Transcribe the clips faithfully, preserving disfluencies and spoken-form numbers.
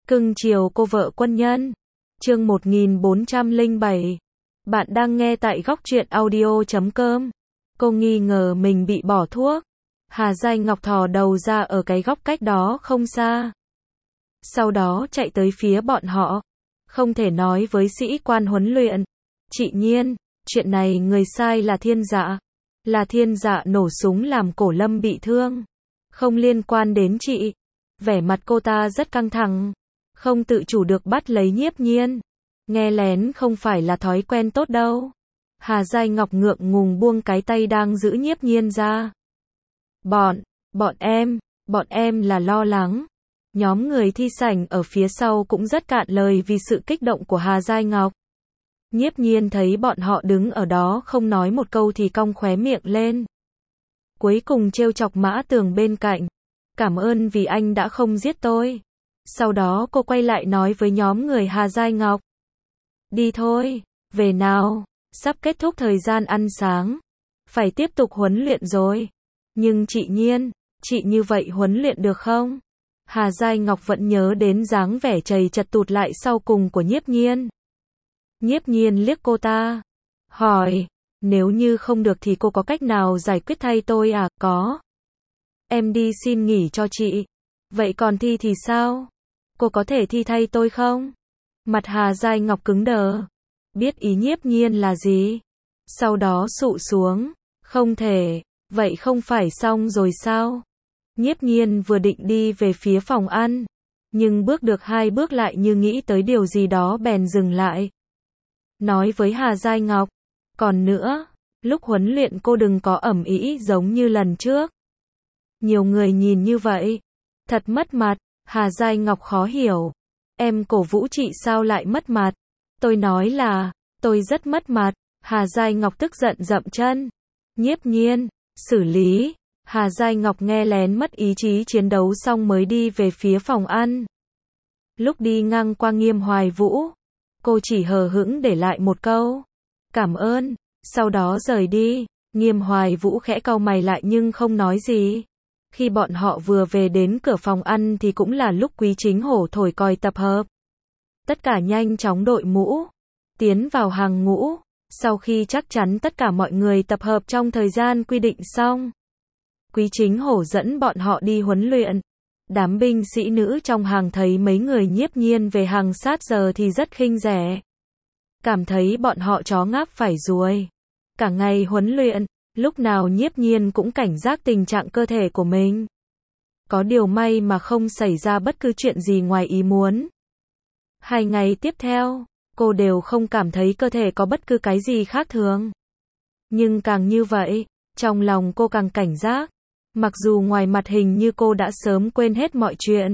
Cưng chiều cô vợ quân nhân. Chương một nghìn bốn trăm lẻ bảy. Bạn đang nghe tại góc truyện audio chấm com. Cô nghi ngờ mình bị bỏ thuốc. Hà Giai Ngọc thò đầu ra ở cái góc cách đó không xa. Sau đó chạy tới phía bọn họ. Không thể nói với sĩ quan huấn luyện. Chị Nhiên, chuyện này người sai là Thiên Dạ. Là Thiên Dạ nổ súng làm Cổ Lâm bị thương. Không liên quan đến chị. Vẻ mặt cô ta rất căng thẳng. Không tự chủ được bắt lấy Nhiếp Nhiên. Nghe lén không phải là thói quen tốt đâu. Hà Giai Ngọc ngượng ngùng buông cái tay đang giữ Nhiếp Nhiên ra. Bọn, bọn em, bọn em là lo lắng. Nhóm người thi sảnh ở phía sau cũng rất cạn lời vì sự kích động của Hà Giai Ngọc. Nhiếp Nhiên thấy bọn họ đứng ở đó không nói một câu thì cong khóe miệng lên. Cuối cùng trêu chọc Mã Tường bên cạnh. Cảm ơn vì anh đã không giết tôi. Sau đó cô quay lại nói với nhóm người Hà Giai Ngọc. Đi thôi, về nào, sắp kết thúc thời gian ăn sáng. Phải tiếp tục huấn luyện rồi. Nhưng chị Nhiên, chị như vậy huấn luyện được không? Hà Giai Ngọc vẫn nhớ đến dáng vẻ chầy chật tụt lại sau cùng của Nhiếp Nhiên. Nhiếp Nhiên liếc cô ta. Hỏi, nếu như không được thì cô có cách nào giải quyết thay tôi à? Có. Em đi xin nghỉ cho chị. Vậy còn thi thì sao? Cô có thể thi thay tôi không? Mặt Hà Giai Ngọc cứng đờ. Biết ý Nhiếp Nhiên là gì? Sau đó sụ xuống. Không thể. Vậy không phải xong rồi sao? Nhiếp Nhiên vừa định đi về phía phòng ăn. Nhưng bước được hai bước lại như nghĩ tới điều gì đó bèn dừng lại. Nói với Hà Giai Ngọc. Còn nữa, lúc huấn luyện cô đừng có ầm ĩ giống như lần trước. Nhiều người nhìn như vậy. Thật mất mặt. Hà Giai Ngọc khó hiểu. Em cổ vũ chị sao lại mất mặt? Tôi nói là, tôi rất mất mặt. Hà Giai Ngọc tức giận dậm chân. Nhiếp Nhiên, xử lý. Hà Giai Ngọc nghe lén mất ý chí chiến đấu xong mới đi về phía phòng ăn. Lúc đi ngang qua Nghiêm Hoài Vũ, cô chỉ hờ hững để lại một câu. Cảm ơn. Sau đó rời đi. Nghiêm Hoài Vũ khẽ cau mày lại nhưng không nói gì. Khi bọn họ vừa về đến cửa phòng ăn thì cũng là lúc Quý Chính Hổ thổi còi tập hợp. Tất cả nhanh chóng đội mũ, tiến vào hàng ngũ. Sau khi chắc chắn tất cả mọi người tập hợp trong thời gian quy định xong, Quý Chính Hổ dẫn bọn họ đi huấn luyện. Đám binh sĩ nữ trong hàng thấy mấy người Nhiếp Nhiên về hàng sát giờ thì rất khinh rẻ. Cảm thấy bọn họ chó ngáp phải ruồi. Cả ngày huấn luyện, lúc nào Nhiếp Nhiên cũng cảnh giác tình trạng cơ thể của mình. Có điều may mà không xảy ra bất cứ chuyện gì ngoài ý muốn. Hai ngày tiếp theo, cô đều không cảm thấy cơ thể có bất cứ cái gì khác thường. Nhưng càng như vậy, trong lòng cô càng cảnh giác. Mặc dù ngoài mặt hình như cô đã sớm quên hết mọi chuyện.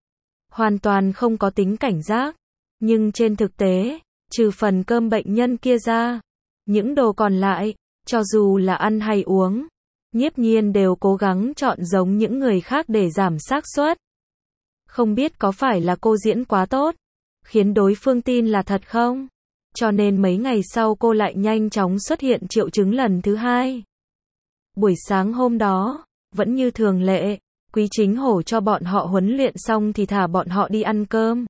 Hoàn toàn không có tính cảnh giác. Nhưng trên thực tế, trừ phần cơm bệnh nhân kia ra, những đồ còn lại, cho dù là ăn hay uống, Nhiếp Nhiên đều cố gắng chọn giống những người khác để giảm xác suất. Không biết có phải là cô diễn quá tốt, khiến đối phương tin là thật không? Cho nên mấy ngày sau cô lại nhanh chóng xuất hiện triệu chứng lần thứ hai. Buổi sáng hôm đó, vẫn như thường lệ, Quý Chính Hổ cho bọn họ huấn luyện xong thì thả bọn họ đi ăn cơm.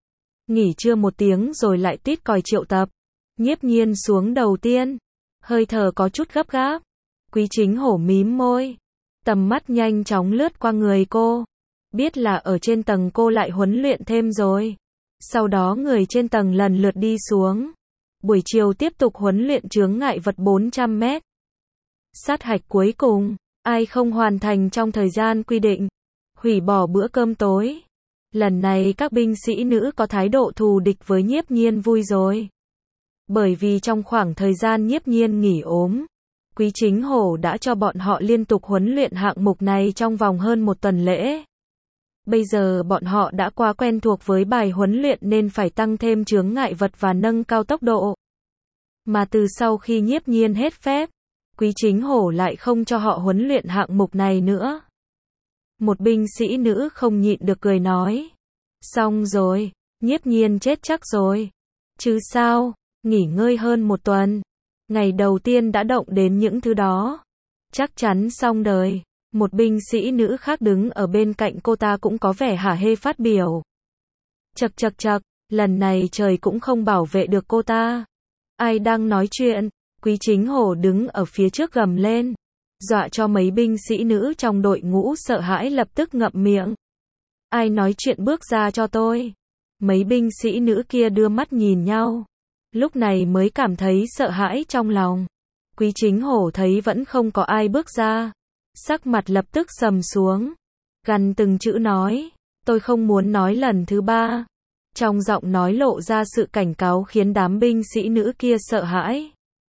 Nghỉ trưa một tiếng rồi lại tít còi triệu tập. Nhiếp Nhiên xuống đầu tiên. Hơi thở có chút gấp gáp. Quý Chính Hổ mím môi. Tầm mắt nhanh chóng lướt qua người cô. Biết là ở trên tầng cô lại huấn luyện thêm rồi. Sau đó người trên tầng lần lượt đi xuống. Buổi chiều tiếp tục huấn luyện chướng ngại vật bốn trăm mét. Sát hạch cuối cùng. Ai không hoàn thành trong thời gian quy định. Hủy bỏ bữa cơm tối. Lần này các binh sĩ nữ có thái độ thù địch với Nhiếp Nhiên vui rồi. Bởi vì trong khoảng thời gian Nhiếp Nhiên nghỉ ốm, Quý Chính Hổ đã cho bọn họ liên tục huấn luyện hạng mục này trong vòng hơn một tuần lễ. Bây giờ bọn họ đã quá quen thuộc với bài huấn luyện nên phải tăng thêm chướng ngại vật và nâng cao tốc độ. Mà từ sau khi Nhiếp Nhiên hết phép, Quý Chính Hổ lại không cho họ huấn luyện hạng mục này nữa. Một binh sĩ nữ không nhịn được cười nói. Xong rồi, Nhiếp Nhiên chết chắc rồi. Chứ sao, nghỉ ngơi hơn một tuần. Ngày đầu tiên đã động đến những thứ đó. Chắc chắn xong đời. Một binh sĩ nữ khác đứng ở bên cạnh cô ta cũng có vẻ hả hê phát biểu. Chậc chậc chậc, lần này trời cũng không bảo vệ được cô ta. Ai đang nói chuyện? Quý Chính Hổ đứng ở phía trước gầm lên, dọa cho mấy binh sĩ nữ trong đội ngũ sợ hãi lập tức ngậm miệng. Ai nói chuyện bước ra cho tôi. Mấy binh sĩ nữ kia đưa mắt nhìn nhau, lúc này mới cảm thấy sợ hãi trong lòng. Quý Chính Hổ thấy vẫn không có ai bước ra, sắc mặt lập tức sầm xuống, gằn từng chữ nói, tôi không muốn nói lần thứ ba. Trong giọng nói lộ ra sự cảnh cáo khiến đám binh sĩ nữ kia sợ hãi.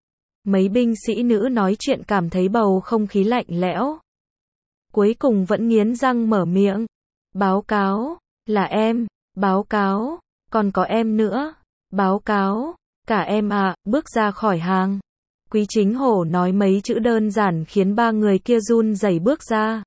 Mấy binh sĩ nữ nói chuyện cảm thấy bầu không khí lạnh lẽo. Cuối cùng vẫn nghiến răng mở miệng. Báo cáo, là em, báo cáo, còn có em nữa, báo cáo, cả em à, bước ra khỏi hàng. Quý Chính Hổ nói mấy chữ đơn giản khiến ba người kia run rẩy bước ra.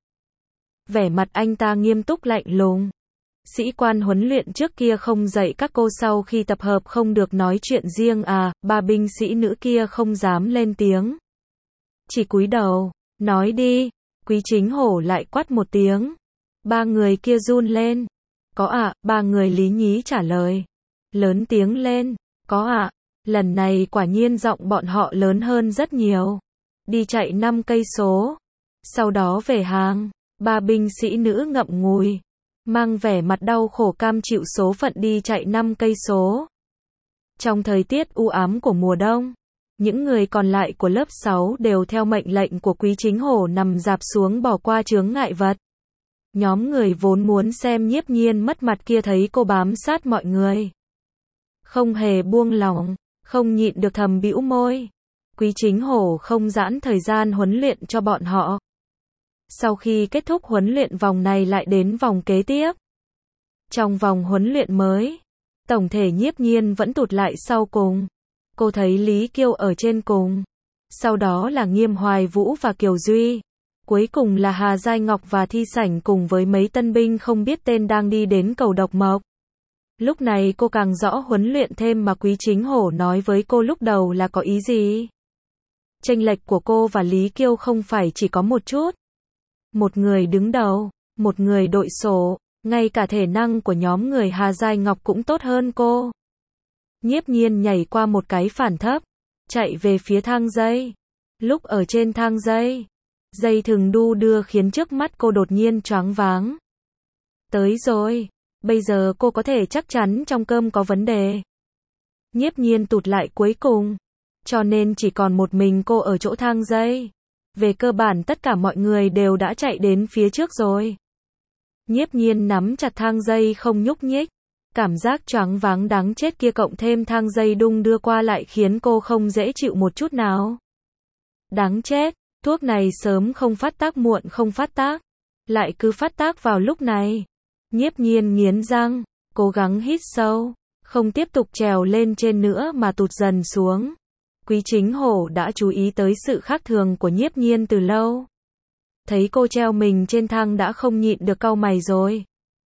Vẻ mặt anh ta nghiêm túc lạnh lùng. Sĩ quan huấn luyện trước kia không dạy các cô sau khi tập hợp không được nói chuyện riêng à, ba binh sĩ nữ kia không dám lên tiếng. Chỉ cúi đầu, nói đi, Quý Chính Hổ lại quát một tiếng. Ba người kia run lên. Có ạ, à, ba người lý nhí trả lời. Lớn tiếng lên, có ạ, à, lần này quả nhiên giọng bọn họ lớn hơn rất nhiều. Đi chạy năm cây số. Sau đó về hàng, ba binh sĩ nữ ngậm ngùi, mang vẻ mặt đau khổ cam chịu số phận đi chạy năm cây số. Trong thời tiết u ám của mùa đông, những người còn lại của lớp sáu đều theo mệnh lệnh của Quý Chính Hổ nằm rạp xuống bỏ qua chướng ngại vật. Nhóm người vốn muốn xem Nhiếp Nhiên mất mặt kia thấy cô bám sát mọi người, không hề buông lỏng, không nhịn được thầm bĩu môi. Quý Chính Hổ không giãn thời gian huấn luyện cho bọn họ. Sau khi kết thúc huấn luyện vòng này lại đến vòng kế tiếp. Trong vòng huấn luyện mới, tổng thể Nhiếp Nhiên vẫn tụt lại sau cùng. Cô thấy Lý Kiêu ở trên cùng. Sau đó là Nghiêm Hoài Vũ và Kiều Duy. Cuối cùng là Hà Giai Ngọc và Thi Sảnh cùng với mấy tân binh không biết tên đang đi đến cầu Độc Mộc. Lúc này cô càng rõ huấn luyện thêm mà Quý Chính Hổ nói với cô lúc đầu là có ý gì. Chênh lệch của cô và Lý Kiêu không phải chỉ có một chút. Một người đứng đầu, một người đội sổ, ngay cả thể năng của nhóm người Hà Giai Ngọc cũng tốt hơn cô. Nhiếp Nhiên nhảy qua một cái phản thấp, chạy về phía thang dây. Lúc ở trên thang dây, dây thừng đu đưa khiến trước mắt cô đột nhiên choáng váng. Tới rồi, bây giờ cô có thể chắc chắn trong cơm có vấn đề. Nhiếp Nhiên tụt lại cuối cùng, cho nên chỉ còn một mình cô ở chỗ thang dây. Về cơ bản tất cả mọi người đều đã chạy đến phía trước rồi. Nhiếp Nhiên nắm chặt thang dây không nhúc nhích. Cảm giác choáng váng đáng chết kia cộng thêm thang dây đung đưa qua lại khiến cô không dễ chịu một chút nào. Đáng chết, thuốc này sớm không phát tác muộn không phát tác, lại cứ phát tác vào lúc này. Nhiếp Nhiên nghiến răng, cố gắng hít sâu, không tiếp tục trèo lên trên nữa mà tụt dần xuống. Quý Chính Hổ đã chú ý tới sự khác thường của Nhiếp Nhiên từ lâu. Thấy cô treo mình trên thang đã không nhịn được cau mày rồi.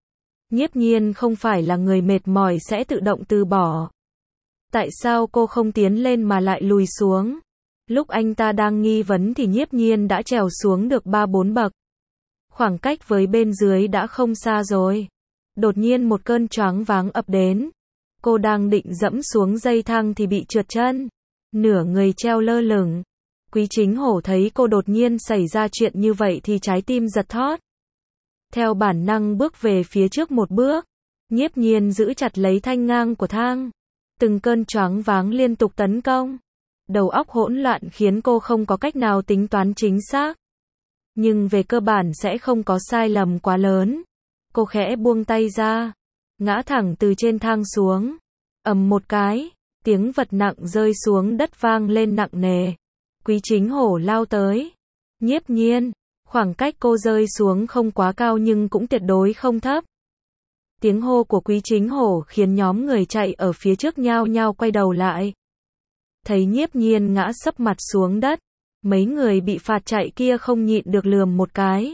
Nhiếp Nhiên không phải là người mệt mỏi sẽ tự động từ bỏ. Tại sao cô không tiến lên mà lại lùi xuống? Lúc anh ta đang nghi vấn thì Nhiếp Nhiên đã trèo xuống được ba bốn bậc. Khoảng cách với bên dưới đã không xa rồi. Đột nhiên một cơn choáng váng ập đến. Cô đang định dẫm xuống dây thang thì bị trượt chân. Nửa người treo lơ lửng. Quý Chính Hổ thấy cô đột nhiên xảy ra chuyện như vậy thì trái tim giật thót. Theo bản năng bước về phía trước một bước. Nhiếp Nhiên giữ chặt lấy thanh ngang của thang. Từng cơn choáng váng liên tục tấn công. Đầu óc hỗn loạn khiến cô không có cách nào tính toán chính xác. Nhưng về cơ bản sẽ không có sai lầm quá lớn. Cô khẽ buông tay ra. Ngã thẳng từ trên thang xuống. Ầm một cái. Tiếng vật nặng rơi xuống đất vang lên nặng nề. Quý Chính Hổ lao tới. Nhiếp Nhiên. Khoảng cách cô rơi xuống không quá cao nhưng cũng tuyệt đối không thấp. Tiếng hô của Quý Chính Hổ khiến nhóm người chạy ở phía trước nhao nhao quay đầu lại. Thấy Nhiếp Nhiên ngã sấp mặt xuống đất. Mấy người bị phạt chạy kia không nhịn được lườm một cái.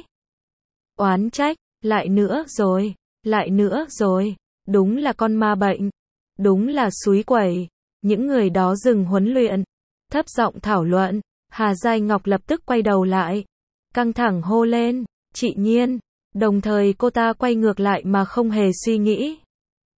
Oán trách, lại nữa rồi, lại nữa rồi. Đúng là con ma bệnh. Đúng là xúi quẩy. Những người đó dừng huấn luyện. Thấp giọng thảo luận. Hà Giai Ngọc lập tức quay đầu lại. Căng thẳng hô lên, chị Nhiên. Đồng thời cô ta quay ngược lại mà không hề suy nghĩ.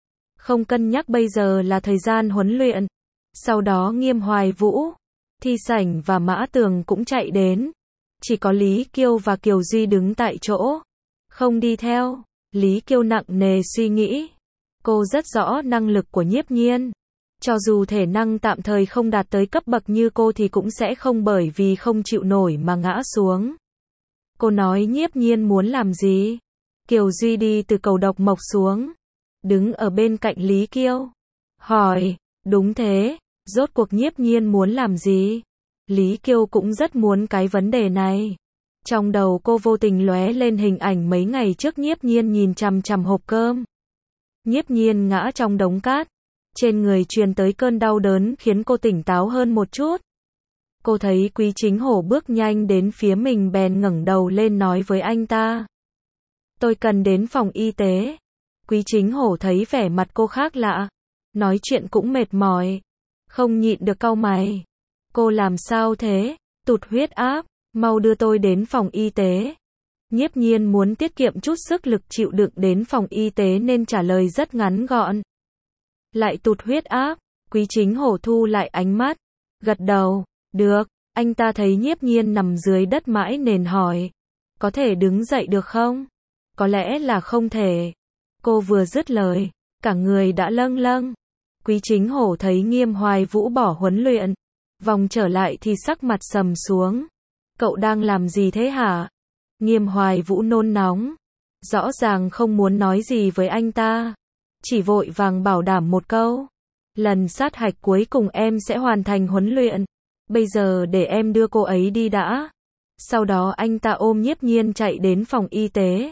Không cân nhắc bây giờ là thời gian huấn luyện. Sau đó Nghiêm Hoài Vũ, Thi Sảnh và Mã Tường cũng chạy đến. Chỉ có Lý Kiêu và Kiều Duy đứng tại chỗ, không đi theo. Lý Kiêu nặng nề suy nghĩ. Cô rất rõ năng lực của Nhiếp Nhiên. Cho dù thể năng tạm thời không đạt tới cấp bậc như cô thì cũng sẽ không bởi vì không chịu nổi mà ngã xuống. Cô nói Nhiếp Nhiên muốn làm gì? Kiều Duy đi từ cầu độc mộc xuống, đứng ở bên cạnh Lý Kiêu, hỏi, đúng thế, rốt cuộc Nhiếp Nhiên muốn làm gì? Lý Kiêu cũng rất muốn cái vấn đề này. Trong đầu cô vô tình lóe lên hình ảnh mấy ngày trước Nhiếp Nhiên nhìn chằm chằm hộp cơm. Nhiếp Nhiên ngã trong đống cát, trên người truyền tới cơn đau đớn khiến cô tỉnh táo hơn một chút. Cô thấy Quý Chính Hổ bước nhanh đến phía mình bèn ngẩng đầu lên nói với anh ta. Tôi cần đến phòng y tế. Quý Chính Hổ thấy vẻ mặt cô khác lạ, nói chuyện cũng mệt mỏi, không nhịn được cau mày. Cô làm sao thế? Tụt huyết áp, mau đưa tôi đến phòng y tế. Nhiếp Nhiên muốn tiết kiệm chút sức lực chịu đựng đến phòng y tế nên trả lời rất ngắn gọn. Lại tụt huyết áp, Quý Chính Hổ thu lại ánh mắt, gật đầu, được. Anh ta thấy Nhiếp Nhiên nằm dưới đất mãi nên hỏi, có thể đứng dậy được không? Có lẽ là không thể. Cô vừa dứt lời, cả người đã lâng lâng. Quý Chính Hổ thấy Nghiêm Hoài Vũ bỏ huấn luyện, vòng trở lại thì sắc mặt sầm xuống. Cậu đang làm gì thế hả? Nghiêm Hoài Vũ nôn nóng, rõ ràng không muốn nói gì với anh ta, chỉ vội vàng bảo đảm một câu. Lần sát hạch cuối cùng em sẽ hoàn thành huấn luyện. Bây giờ để em đưa cô ấy đi đã. Sau đó anh ta ôm Nhiếp Nhiên chạy đến phòng y tế.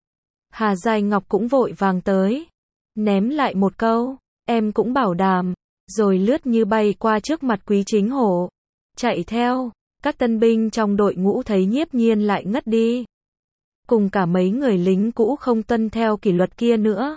Hà Giai Ngọc cũng vội vàng tới, ném lại một câu, em cũng bảo đảm, rồi lướt như bay qua trước mặt Quý Chính Hổ, chạy theo. Các tân binh trong đội ngũ thấy Nhiếp Nhiên lại ngất đi, cùng cả mấy người lính cũ không tuân theo kỷ luật kia nữa.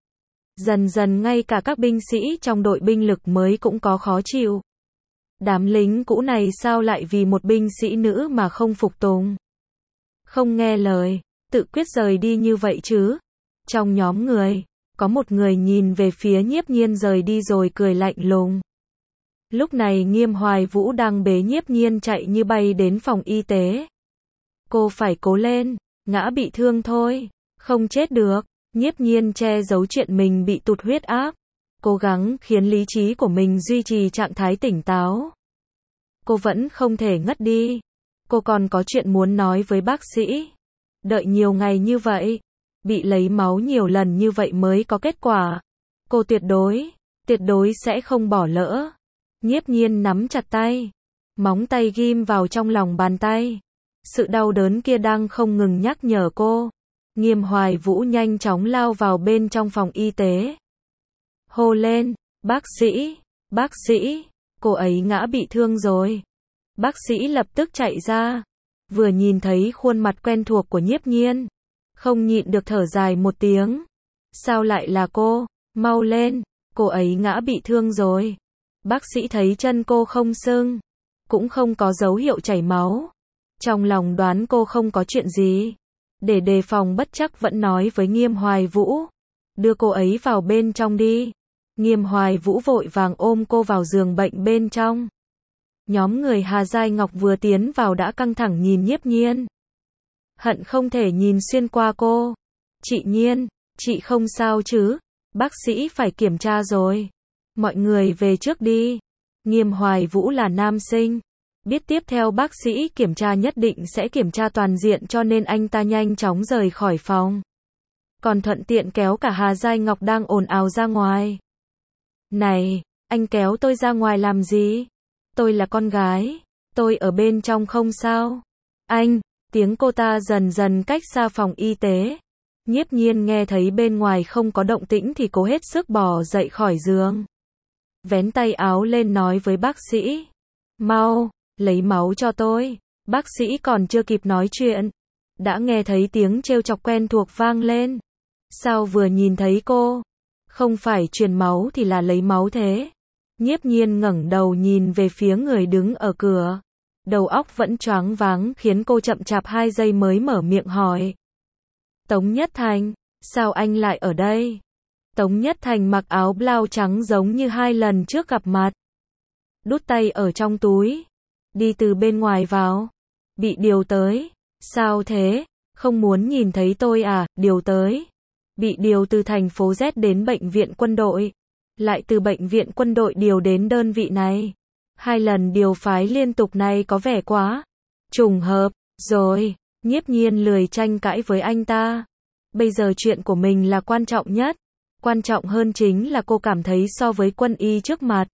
Dần dần ngay cả các binh sĩ trong đội binh lực mới cũng có khó chịu. Đám lính cũ này sao lại vì một binh sĩ nữ mà không phục tùng, không nghe lời, tự quyết rời đi như vậy chứ? Trong nhóm người, có một người nhìn về phía Nhiếp Nhiên rời đi rồi cười lạnh lùng. Lúc này Nghiêm Hoài Vũ đang bế Nhiếp Nhiên chạy như bay đến phòng y tế. Cô phải cố lên, ngã bị thương thôi, không chết được. Nhiếp Nhiên che giấu chuyện mình bị tụt huyết áp, cố gắng khiến lý trí của mình duy trì trạng thái tỉnh táo. Cô vẫn không thể ngất đi. Cô còn có chuyện muốn nói với bác sĩ. Đợi nhiều ngày như vậy, bị lấy máu nhiều lần như vậy mới có kết quả. Cô tuyệt đối, tuyệt đối sẽ không bỏ lỡ. Nhiếp Nhiên nắm chặt tay, móng tay ghim vào trong lòng bàn tay. Sự đau đớn kia đang không ngừng nhắc nhở cô. Nghiêm Hoài Vũ nhanh chóng lao vào bên trong phòng y tế. Hô lên, bác sĩ, bác sĩ, cô ấy ngã bị thương rồi. Bác sĩ lập tức chạy ra, vừa nhìn thấy khuôn mặt quen thuộc của Nhiếp Nhiên, không nhịn được thở dài một tiếng. Sao lại là cô? Mau lên, cô ấy ngã bị thương rồi. Bác sĩ thấy chân cô không sưng, cũng không có dấu hiệu chảy máu. Trong lòng đoán cô không có chuyện gì. Để đề phòng bất trắc vẫn nói với Nghiêm Hoài Vũ, đưa cô ấy vào bên trong đi. Nghiêm Hoài Vũ vội vàng ôm cô vào giường bệnh bên trong. Nhóm người Hà Giai Ngọc vừa tiến vào đã căng thẳng nhìn Nhiếp Nhiên, hận không thể nhìn xuyên qua cô. Chị Nhiên, chị không sao chứ? Bác sĩ phải kiểm tra rồi. Mọi người về trước đi. Nghiêm Hoài Vũ là nam sinh, biết tiếp theo bác sĩ kiểm tra nhất định sẽ kiểm tra toàn diện cho nên anh ta nhanh chóng rời khỏi phòng. Còn thuận tiện kéo cả Hà Giai Ngọc đang ồn ào ra ngoài. Này, anh kéo tôi ra ngoài làm gì? Tôi là con gái, tôi ở bên trong không sao. Anh, tiếng cô ta dần dần cách xa phòng y tế. Nhiếp Nhiên nghe thấy bên ngoài không có động tĩnh thì cố hết sức bò dậy khỏi giường. Vén tay áo lên nói với bác sĩ. Mau, lấy máu cho tôi. Bác sĩ còn chưa kịp nói chuyện, đã nghe thấy tiếng trêu chọc quen thuộc vang lên. Sao vừa nhìn thấy cô, không phải truyền máu thì là lấy máu thế? Nhiếp Nhiên ngẩng đầu nhìn về phía người đứng ở cửa. Đầu óc vẫn choáng váng khiến cô chậm chạp hai giây mới mở miệng hỏi. Tống Nhất Thành, sao anh lại ở đây? Tống Nhất Thành mặc áo blau trắng giống như hai lần trước gặp mặt. Đút tay ở trong túi. Đi từ bên ngoài vào. Bị điều tới. Sao thế? Không muốn nhìn thấy tôi à? Điều tới. Bị điều từ thành phố Z đến bệnh viện quân đội. Lại từ bệnh viện quân đội điều đến đơn vị này. Hai lần điều phái liên tục này có vẻ quá trùng hợp. Rồi, Nhiếp Nhiên lười tranh cãi với anh ta. Bây giờ chuyện của mình là quan trọng nhất. Quan trọng hơn chính là cô cảm thấy so với quân y trước mặt,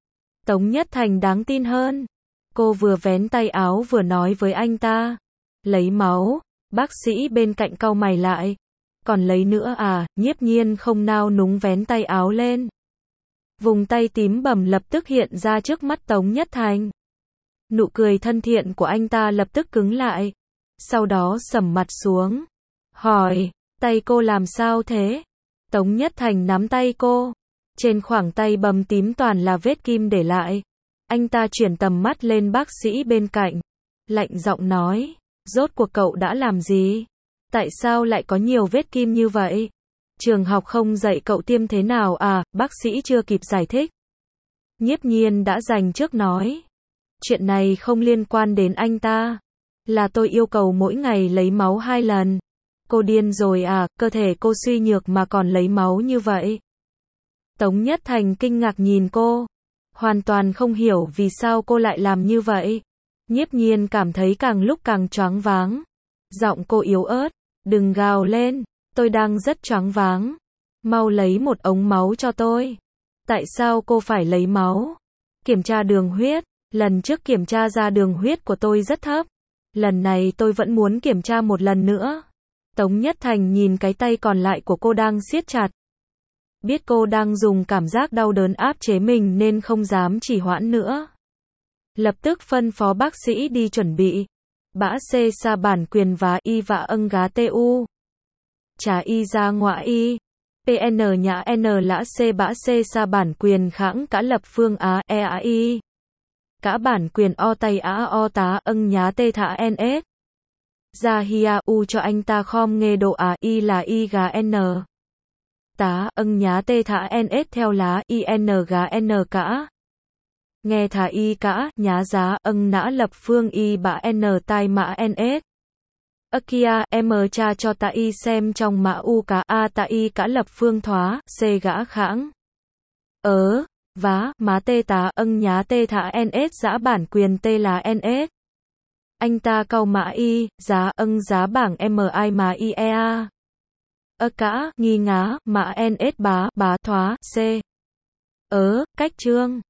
Tống Nhất Thành đáng tin hơn. Cô vừa vén tay áo vừa nói với anh ta. Lấy máu. Bác sĩ bên cạnh cau mày lại. Còn lấy nữa à? Nhiếp Nhiên không nao núng vén tay áo lên. Vùng tay tím bầm lập tức hiện ra trước mắt Tống Nhất Thành. Nụ cười thân thiện của anh ta lập tức cứng lại. Sau đó sầm mặt xuống. Hỏi, tay cô làm sao thế? Tống Nhất Thành nắm tay cô. Trên khoảng tay bầm tím toàn là vết kim để lại. Anh ta chuyển tầm mắt lên bác sĩ bên cạnh. Lạnh giọng nói, rốt cuộc cậu đã làm gì? Tại sao lại có nhiều vết kim như vậy? Trường học không dạy cậu tiêm thế nào à? Bác sĩ chưa kịp giải thích. Nhiếp Nhiên đã giành trước nói. Chuyện này không liên quan đến anh ta. Là tôi yêu cầu mỗi ngày lấy máu hai lần. Cô điên rồi à? Cơ thể cô suy nhược mà còn lấy máu như vậy. Tống Nhất Thành kinh ngạc nhìn cô. Hoàn toàn không hiểu vì sao cô lại làm như vậy. Nhiếp Nhiên cảm thấy càng lúc càng choáng váng. Giọng cô yếu ớt. Đừng gào lên. Tôi đang rất choáng váng. Mau lấy một ống máu cho tôi. Tại sao cô phải lấy máu? Kiểm tra đường huyết. Lần trước kiểm tra ra đường huyết của tôi rất thấp. Lần này tôi vẫn muốn kiểm tra một lần nữa. Tống Nhất Thành nhìn cái tay còn lại của cô đang siết chặt. Biết cô đang dùng cảm giác đau đớn áp chế mình nên không dám trì hoãn nữa. Lập tức phân phó bác sĩ đi chuẩn bị. Bã xê sa bản quyền và y và âng gá tu. Trả y ra ngọa y. pê en nhã n lã c bã c sa bản quyền kháng cả lập phương á e á y. Cả bản quyền o tay á o tá âng nhá tê thả ns. Ra hia u cho anh ta khom nghe độ á y là y gà n. Tá âng nhá tê thả ns theo lá y n gà n cả. Nghe thả y cả, nhá giá âng nã lập phương y bã n tai mã ns. Ơ kia, em cha cho ta y xem trong mã u cá a ta y cả lập phương thoá, c gã khãng. Ớ, vá, má tê tá âng nhá tê thả ns giã bản quyền tê là ns. Anh ta cau mã y, giá âng giá bảng mi mà i ea. Ơ cả, nghi ngá, mã ns bá, bá thoá, c. Ớ, cách chương.